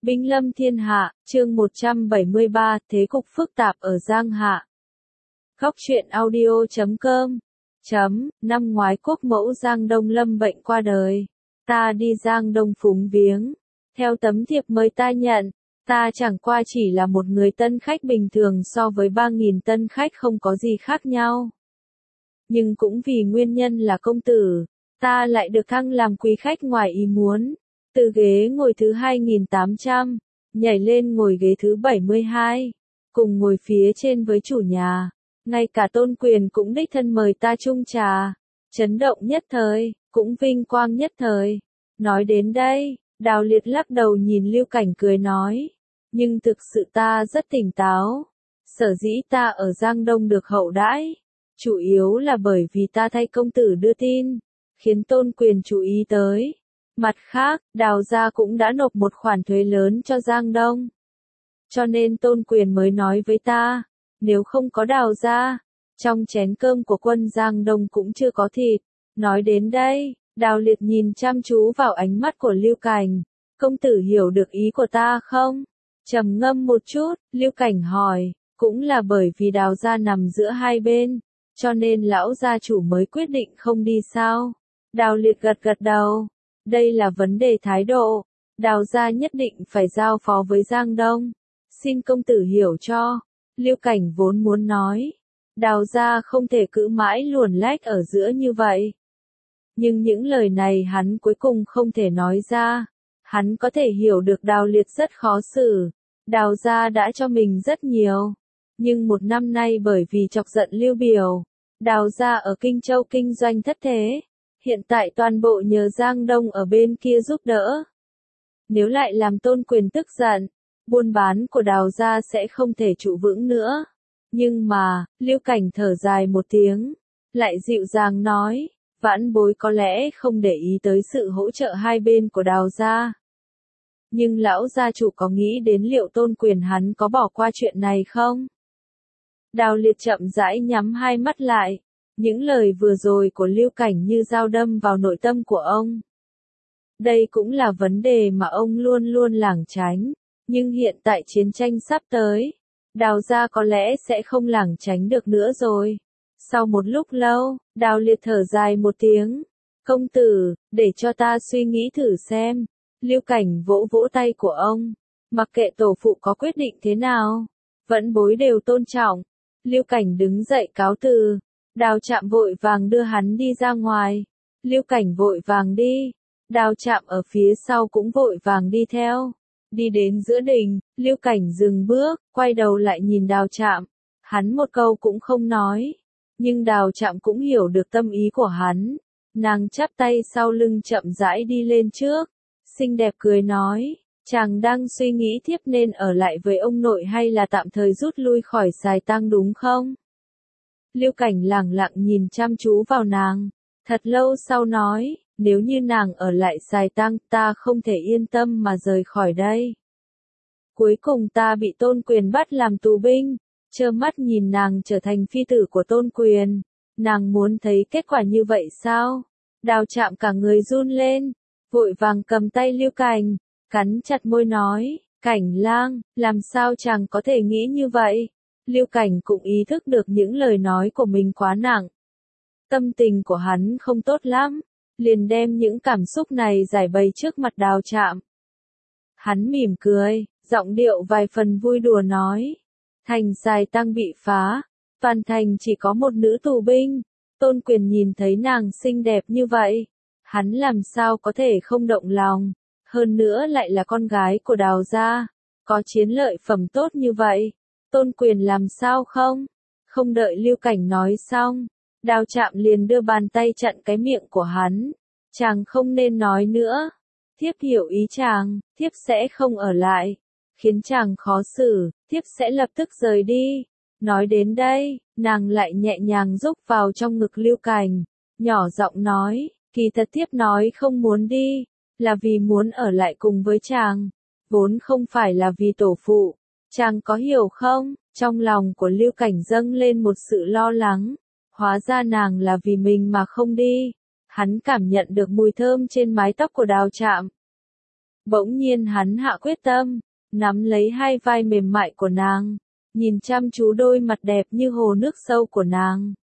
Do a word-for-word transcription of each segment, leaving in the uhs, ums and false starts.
Binh lâm thiên hạ, chương một trăm bảy mươi ba, thế cục phức tạp ở Giang Hạ. Góc truyện audio chấm com chấm, năm ngoái quốc mẫu Giang Đông lâm bệnh qua đời. Ta đi Giang Đông phúng viếng. Theo tấm thiệp mời ta nhận, ta chẳng qua chỉ là một người tân khách bình thường so với ba nghìn tân khách không có gì khác nhau. Nhưng cũng vì nguyên nhân là công tử, ta lại được thăng làm quý khách ngoài ý muốn. Từ ghế ngồi thứ hai nghìn tám trăm, nhảy lên ngồi ghế thứ bảy mươi hai, cùng ngồi phía trên với chủ nhà. Ngay cả Tôn Quyền cũng đích thân mời ta chung trà. Chấn động nhất thời, cũng vinh quang nhất thời. Nói đến đây, Đào Liệt lắc đầu nhìn Lưu Cảnh cười nói. Nhưng thực sự ta rất tỉnh táo. Sở dĩ ta ở Giang Đông được hậu đãi, chủ yếu là bởi vì ta thay công tử đưa tin, khiến Tôn Quyền chú ý tới. Mặt khác, Đào gia cũng đã nộp một khoản thuế lớn cho Giang Đông. Cho nên Tôn Quyền mới nói với ta, nếu không có Đào gia, trong chén cơm của quân Giang Đông cũng chưa có thịt. Nói đến đây, Đào Liệt nhìn chăm chú vào ánh mắt của Lưu Cảnh. Công tử hiểu được ý của ta không? Trầm ngâm một chút, Lưu Cảnh hỏi, cũng là bởi vì Đào gia nằm giữa hai bên, cho nên lão gia chủ mới quyết định không đi sao? Đào Liệt gật gật đầu. Đây là vấn đề thái độ, Đào gia nhất định phải giao phó với Giang Đông. Xin công tử hiểu cho. Lưu Cảnh vốn muốn nói, Đào gia không thể cứ mãi luồn lách ở giữa như vậy. Nhưng những lời này hắn cuối cùng không thể nói ra. Hắn có thể hiểu được Đào Liệt rất khó xử. Đào gia đã cho mình rất nhiều. Nhưng một năm nay bởi vì chọc giận Lưu Biểu, Đào gia ở Kinh Châu kinh doanh thất thế. Hiện tại toàn bộ nhờ Giang Đông ở bên kia giúp đỡ. Nếu lại làm Tôn Quyền tức giận, buôn bán của Đào gia sẽ không thể trụ vững nữa. Nhưng mà, Lưu Cảnh thở dài một tiếng, lại dịu dàng nói, vãn bối có lẽ không để ý tới sự hỗ trợ hai bên của Đào gia. Nhưng lão gia chủ có nghĩ đến liệu Tôn Quyền hắn có bỏ qua chuyện này không? Đào Liệt chậm rãi nhắm hai mắt lại. Những lời vừa rồi của Lưu Cảnh như dao đâm vào nội tâm của ông. Đây cũng là vấn đề mà ông luôn luôn lảng tránh. Nhưng hiện tại chiến tranh sắp tới, Đào gia có lẽ sẽ không lảng tránh được nữa rồi. Sau một lúc lâu, Đào Liệt thở dài một tiếng. Công tử, để cho ta suy nghĩ thử xem. Lưu Cảnh vỗ vỗ tay của ông. Mặc kệ tổ phụ có quyết định thế nào, vẫn bối đều tôn trọng. Lưu Cảnh đứng dậy cáo từ. Đào Trạm vội vàng đưa hắn đi ra ngoài. Lưu Cảnh vội vàng đi. Đào Trạm ở phía sau cũng vội vàng đi theo. Đi đến giữa đình, Lưu Cảnh dừng bước, quay đầu lại nhìn Đào Trạm. Hắn một câu cũng không nói. Nhưng Đào Trạm cũng hiểu được tâm ý của hắn. Nàng chắp tay sau lưng chậm rãi đi lên trước. Xinh đẹp cười nói, chàng đang suy nghĩ thiếp nên ở lại với ông nội hay là tạm thời rút lui khỏi Sài Tăng đúng không? Lưu Cảnh lẳng lặng nhìn chăm chú vào nàng, thật lâu sau nói, nếu như nàng ở lại Sài Tăng, ta không thể yên tâm mà rời khỏi đây. Cuối cùng ta bị Tôn Quyền bắt làm tù binh, trơ mắt nhìn nàng trở thành phi tử của Tôn Quyền. Nàng muốn thấy kết quả như vậy sao? Đào Trạm cả người run lên, vội vàng cầm tay Lưu Cảnh, cắn chặt môi nói, Cảnh lang, làm sao chàng có thể nghĩ như vậy? Lưu Cảnh cũng ý thức được những lời nói của mình quá nặng. Tâm tình của hắn không tốt lắm, liền đem những cảm xúc này giải bày trước mặt Đào Trạm. Hắn mỉm cười, giọng điệu vài phần vui đùa nói, thành Sài Tăng bị phá, toàn thành chỉ có một nữ tù binh. Tôn Quyền nhìn thấy nàng xinh đẹp như vậy, hắn làm sao có thể không động lòng, hơn nữa lại là con gái của Đào gia, có chiến lợi phẩm tốt như vậy. Tôn Quyền làm sao không? Không đợi Lưu Cảnh nói xong, Đào Trạm liền đưa bàn tay chặn cái miệng của hắn. Chàng không nên nói nữa. Thiếp hiểu ý chàng, thiếp sẽ không ở lại. Khiến chàng khó xử, thiếp sẽ lập tức rời đi. Nói đến đây, nàng lại nhẹ nhàng rúc vào trong ngực Lưu Cảnh. Nhỏ giọng nói, kỳ thật thiếp nói không muốn đi, là vì muốn ở lại cùng với chàng. Vốn không phải là vì tổ phụ. Chàng có hiểu không? Trong lòng của Lưu Cảnh dâng lên một sự lo lắng. Hóa ra nàng là vì mình mà không đi. Hắn cảm nhận được mùi thơm trên mái tóc của Đào Trạm. Bỗng nhiên hắn hạ quyết tâm, nắm lấy hai vai mềm mại của nàng, nhìn chăm chú đôi mặt đẹp như hồ nước sâu của nàng.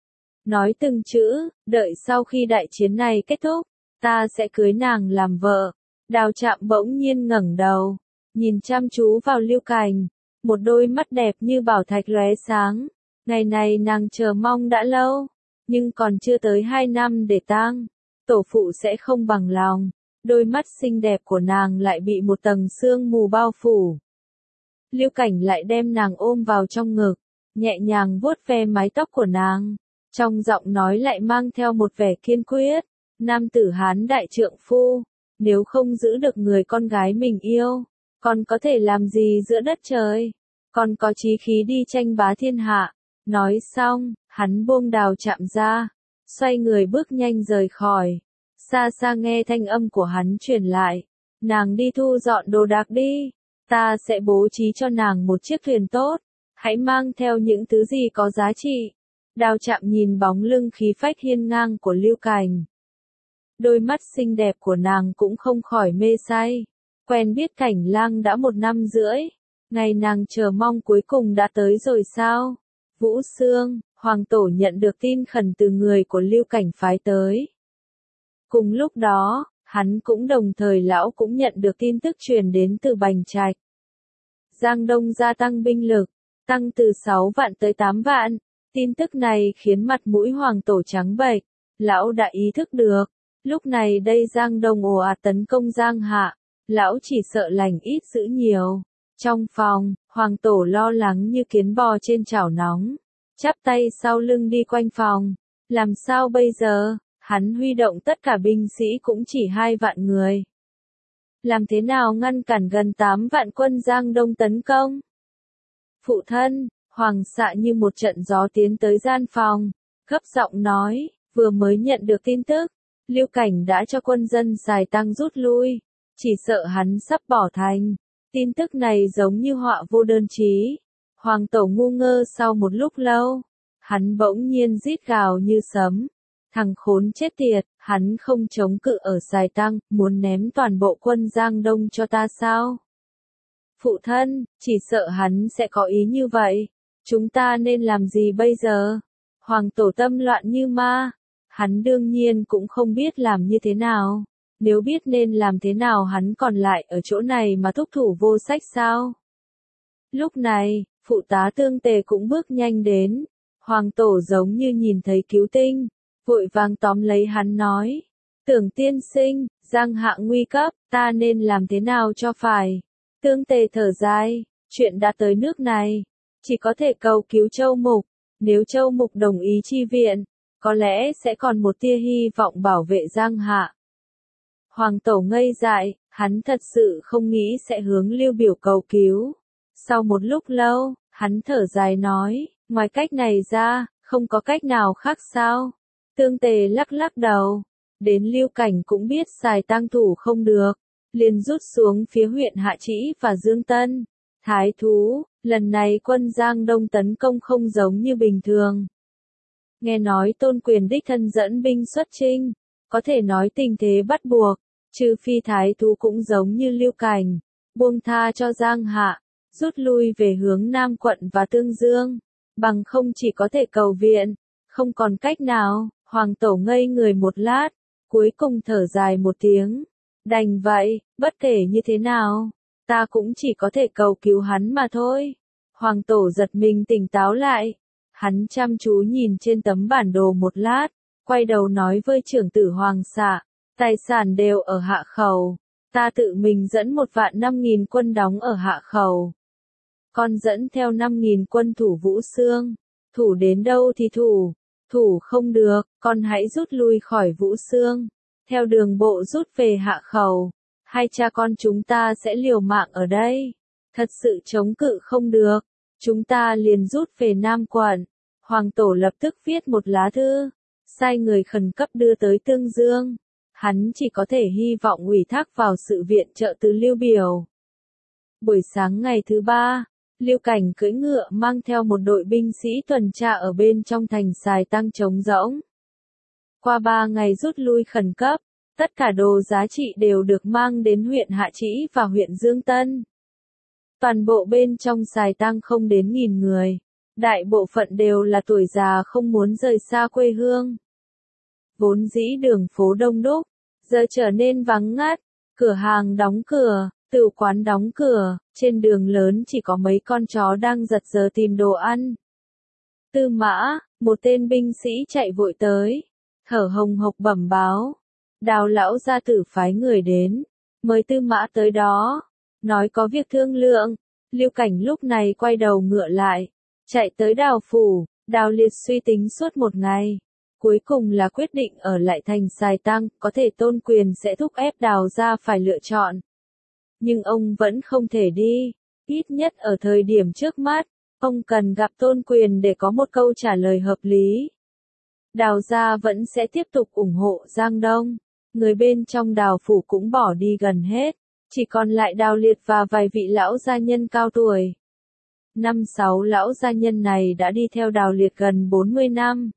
Nói từng chữ, đợi sau khi đại chiến này kết thúc, ta sẽ cưới nàng làm vợ. Đào Trạm bỗng nhiên ngẩng đầu, nhìn chăm chú vào Lưu Cảnh, một đôi mắt đẹp như bảo thạch lóe sáng. Ngày này nàng chờ mong đã lâu, nhưng còn chưa tới hai năm để tang, tổ phụ sẽ không bằng lòng. Đôi mắt xinh đẹp của nàng lại bị một tầng sương mù bao phủ. Lưu Cảnh lại đem nàng ôm vào trong ngực, nhẹ nhàng vuốt ve mái tóc của nàng, trong giọng nói lại mang theo một vẻ kiên quyết. Nam tử Hán đại trượng phu, nếu không giữ được người con gái mình yêu, còn có thể làm gì giữa đất trời, còn có chí khí đi tranh bá thiên hạ. Nói xong, hắn buông Đào Trạm ra, xoay người bước nhanh rời khỏi. Xa xa nghe thanh âm của hắn truyền lại, nàng đi thu dọn đồ đạc đi, ta sẽ bố trí cho nàng một chiếc thuyền tốt, hãy mang theo những thứ gì có giá trị. Đào Trạm nhìn bóng lưng khí phách hiên ngang của Lưu Cảnh. Đôi mắt xinh đẹp của nàng cũng không khỏi mê say. Quen biết Cảnh Lang đã một năm rưỡi, ngày nàng chờ mong cuối cùng đã tới rồi sao? Vũ Xương, Hoàng Tổ nhận được tin khẩn từ người của Lưu Cảnh phái tới. Cùng lúc đó, hắn cũng đồng thời lão cũng nhận được tin tức truyền đến từ Bành Trạch. Giang Đông gia tăng binh lực, tăng từ sáu vạn tới tám vạn. Tin tức này khiến mặt mũi Hoàng Tổ trắng bệch, lão đã ý thức được. Lúc này đây Giang Đông ồ ạt tấn công Giang Hạ, lão chỉ sợ lành ít dữ nhiều. Trong phòng, Hoàng Tổ lo lắng như kiến bò trên chảo nóng, chắp tay sau lưng đi quanh phòng. Làm sao bây giờ? Hắn huy động tất cả binh sĩ cũng chỉ hai vạn người. Làm thế nào ngăn cản gần tám vạn quân Giang Đông tấn công? Phụ thân, Hoàng xạ như một trận gió tiến tới gian phòng, gấp giọng nói, vừa mới nhận được tin tức, Lưu Cảnh đã cho quân dân xài tăng rút lui, chỉ sợ hắn sắp bỏ thành. Tin tức này giống như họa vô đơn chí. Hoàng Tổ ngu ngơ sau một lúc lâu, hắn bỗng nhiên rít gào như sấm. Thằng khốn chết tiệt, hắn không chống cự ở Sài Tăng, muốn ném toàn bộ quân Giang Đông cho ta sao? Phụ thân, chỉ sợ hắn sẽ có ý như vậy. Chúng ta nên làm gì bây giờ? Hoàng Tổ tâm loạn như ma. Hắn đương nhiên cũng không biết làm như thế nào. Nếu biết nên làm thế nào hắn còn lại ở chỗ này mà thúc thủ vô sách sao? Lúc này, phụ tá Tương Tề cũng bước nhanh đến. Hoàng Tổ giống như nhìn thấy cứu tinh, vội vàng tóm lấy hắn nói. Tưởng tiên sinh, Giang Hạ nguy cấp, ta nên làm thế nào cho phải? Tương Tề thở dài, chuyện đã tới nước này, chỉ có thể cầu cứu Châu Mục. Nếu Châu Mục đồng ý chi viện, có lẽ sẽ còn một tia hy vọng bảo vệ Giang Hạ. Hoàng Tổ ngây dại, hắn thật sự không nghĩ sẽ hướng Lưu Biểu cầu cứu. Sau một lúc lâu, hắn thở dài nói, ngoài cách này ra, không có cách nào khác sao? Tương Tề lắc lắc đầu, đến Lưu Cảnh cũng biết xài tăng thủ không được, liền rút xuống phía huyện Hạ Trĩ và Dương Tân. Thái thú, lần này quân Giang Đông tấn công không giống như bình thường. Nghe nói Tôn Quyền đích thân dẫn binh xuất chinh, có thể nói tình thế bắt buộc, trừ phi thái thú cũng giống như Lưu Cảnh, buông tha cho Giang Hạ, rút lui về hướng Nam quận và Tương Dương, bằng không chỉ có thể cầu viện, không còn cách nào. Hoàng Tổ ngây người một lát, cuối cùng thở dài một tiếng, đành vậy, bất kể như thế nào, ta cũng chỉ có thể cầu cứu hắn mà thôi. Hoàng Tổ giật mình tỉnh táo lại, hắn chăm chú nhìn trên tấm bản đồ một lát, quay đầu nói với trưởng tử Hoàng xạ, tài sản đều ở Hạ Khẩu, ta tự mình dẫn một vạn năm nghìn quân đóng ở Hạ Khẩu. Con dẫn theo năm nghìn quân thủ Vũ Xương, thủ đến đâu thì thủ, thủ không được, con hãy rút lui khỏi Vũ Xương, theo đường bộ rút về Hạ Khẩu, hai cha con chúng ta sẽ liều mạng ở đây, thật sự chống cự không được, chúng ta liền rút về Nam quận. Hoàng Tổ lập tức viết một lá thư, sai người khẩn cấp đưa tới Tương Dương, hắn chỉ có thể hy vọng ủy thác vào sự viện trợ từ Lưu Biểu. Buổi sáng ngày thứ ba, Lưu Cảnh cưỡi ngựa mang theo một đội binh sĩ tuần tra ở bên trong thành Sài Tăng trống rỗng. Qua ba ngày rút lui khẩn cấp, Tất cả đồ giá trị đều được mang đến huyện Hạ Trĩ và huyện Dương Tân. Toàn bộ bên trong xài tang không đến nghìn người. Đại bộ phận đều là tuổi già không muốn rời xa quê hương. Vốn dĩ đường phố đông đúc, giờ trở nên vắng ngắt, cửa hàng đóng cửa, tửu quán đóng cửa, trên đường lớn chỉ có mấy con chó đang giật giờ tìm đồ ăn. Tư Mã, một tên binh sĩ chạy vội tới, thở hồng hộc bẩm báo. Đào lão gia tử phái người đến, mời Tư Mã tới đó, nói có việc thương lượng. Lưu Cảnh lúc này quay đầu ngựa lại, chạy tới Đào phủ. Đào Liệt suy tính suốt một ngày, cuối cùng là quyết định ở lại thành Sài Tang, có thể Tôn Quyền sẽ thúc ép Đào gia phải lựa chọn. Nhưng ông vẫn không thể đi, ít nhất ở thời điểm trước mắt, ông cần gặp Tôn Quyền để có một câu trả lời hợp lý. Đào gia vẫn sẽ tiếp tục ủng hộ Giang Đông, người bên trong Đào phủ cũng bỏ đi gần hết, chỉ còn lại Đào Liệt và vài vị lão gia nhân cao tuổi. Năm sáu lão gia nhân này đã đi theo Đào Liệt gần bốn mươi năm.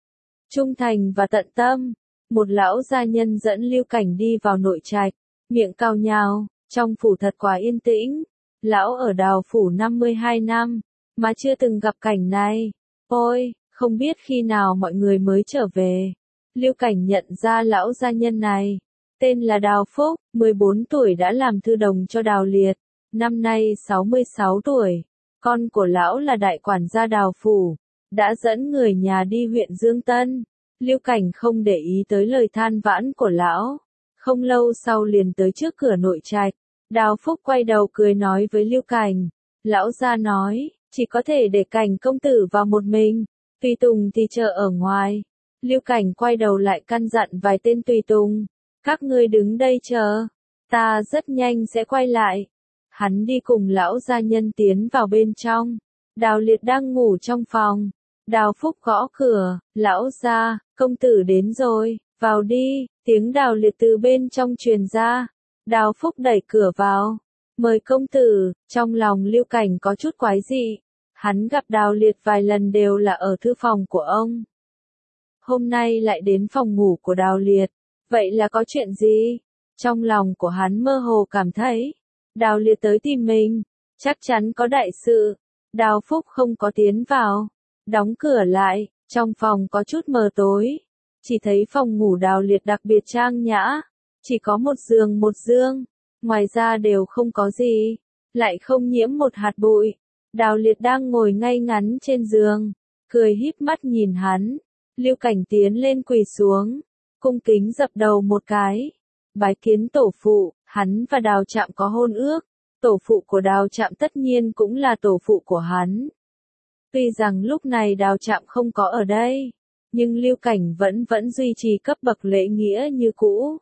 Trung thành và tận tâm, một lão gia nhân dẫn Lưu Cảnh đi vào nội trạch, miệng cào nhào, trong phủ thật quá yên tĩnh. Lão ở Đào phủ năm mươi hai năm, mà chưa từng gặp cảnh này. Ôi, không biết khi nào mọi người mới trở về. Lưu Cảnh nhận ra lão gia nhân này, tên là Đào Phúc, mười bốn tuổi đã làm thư đồng cho Đào Liệt, năm nay sáu mươi sáu tuổi. Con của lão là đại quản gia Đào phủ, đã dẫn người nhà đi huyện Dương Tân. Lưu Cảnh không để ý tới lời than vãn của lão, không lâu sau liền tới trước cửa nội trạch. Đào Phúc quay đầu cười nói với Lưu Cảnh, lão gia nói, chỉ có thể để Cảnh công tử vào một mình, tùy tùng thì chờ ở ngoài. Lưu Cảnh quay đầu lại căn dặn vài tên tùy tùng, các ngươi đứng đây chờ, ta rất nhanh sẽ quay lại. Hắn đi cùng lão gia nhân tiến vào bên trong. Đào Liệt đang ngủ trong phòng. Đào Phúc gõ cửa, lão gia, công tử đến rồi, vào đi, tiếng Đào Liệt từ bên trong truyền ra. Đào Phúc đẩy cửa vào, mời công tử. Trong lòng Lưu Cảnh có chút quái dị, hắn gặp Đào Liệt vài lần đều là ở thư phòng của ông. Hôm nay lại đến phòng ngủ của Đào Liệt, vậy là có chuyện gì? Trong lòng của hắn mơ hồ cảm thấy, Đào Liệt tới tìm mình, chắc chắn có đại sự. Đào Phúc không có tiến vào, đóng cửa lại, trong phòng có chút mờ tối, chỉ thấy phòng ngủ Đào Liệt đặc biệt trang nhã, chỉ có một giường một giường, ngoài ra đều không có gì, lại không nhiễm một hạt bụi. Đào Liệt đang ngồi ngay ngắn trên giường, cười híp mắt nhìn hắn. Lưu Cảnh tiến lên quỳ xuống, cung kính dập đầu một cái, bái kiến tổ phụ. Hắn và Đào Trạm có hôn ước, tổ phụ của Đào Trạm tất nhiên cũng là tổ phụ của hắn. Tuy rằng lúc này Đào Trạm không có ở đây, nhưng Lưu Cảnh vẫn vẫn duy trì cấp bậc lễ nghĩa như cũ.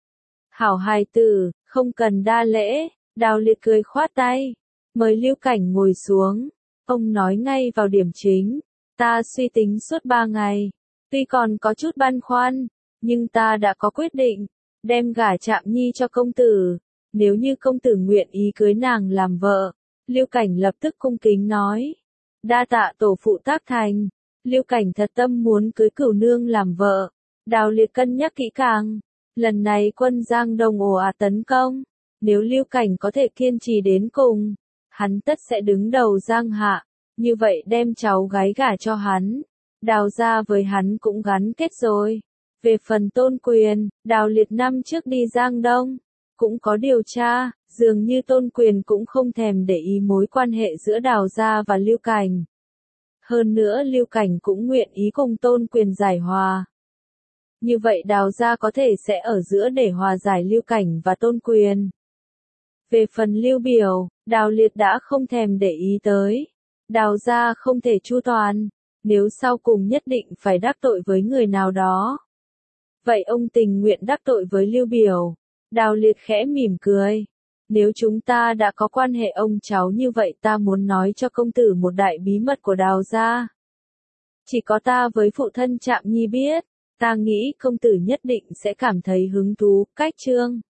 Hảo hài tử, không cần đa lễ. Đào Liệt cười khoát tay, mời Lưu Cảnh ngồi xuống. Ông nói ngay vào điểm chính, ta suy tính suốt ba ngày, tuy còn có chút băn khoăn, nhưng ta đã có quyết định, đem gả Trạm Nhi cho công tử, nếu như công tử nguyện ý cưới nàng làm vợ. Lưu Cảnh lập tức cung kính nói, đa tạ tổ phụ tác thành. Lưu Cảnh thật tâm muốn cưới Cửu nương làm vợ. Đào Liệt cân nhắc kỹ càng, lần này quân Giang Đông ồ ạt tấn công, nếu Lưu Cảnh có thể kiên trì đến cùng, hắn tất sẽ đứng đầu Giang Hạ, như vậy đem cháu gái gả cho hắn, Đào gia với hắn cũng gắn kết rồi. Về phần Tôn Quyền, Đào Liệt năm trước đi Giang Đông, cũng có điều tra, dường như Tôn Quyền cũng không thèm để ý mối quan hệ giữa Đào gia và Lưu Cảnh. Hơn nữa Lưu Cảnh cũng nguyện ý cùng Tôn Quyền giải hòa. Như vậy Đào gia có thể sẽ ở giữa để hòa giải Lưu Cảnh và Tôn Quyền. Về phần Lưu Biểu, Đào Liệt đã không thèm để ý tới. Đào gia không thể chu toàn, nếu sau cùng nhất định phải đắc tội với người nào đó. Vậy ông tình nguyện đắc tội với Lưu Biểu. Đào Liệt khẽ mỉm cười. Nếu chúng ta đã có quan hệ ông cháu như vậy, ta muốn nói cho công tử một đại bí mật của Đào gia. Chỉ có ta với phụ thân Trạm Nhi biết, ta nghĩ công tử nhất định sẽ cảm thấy hứng thú. Cách chương